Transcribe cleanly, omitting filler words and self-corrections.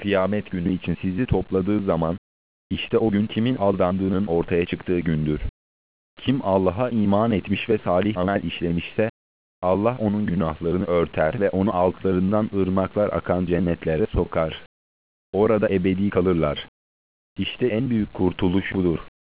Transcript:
kıyamet günü için sizi topladığı zaman, işte o gün kimin aldandığının ortaya çıktığı gündür. Kim Allah'a iman etmiş ve salih amel işlemişse, Allah onun günahlarını örter ve onu altlarından ırmaklar akan cennetlere sokar. Orada ebedi kalırlar. İşte en büyük kurtuluş budur.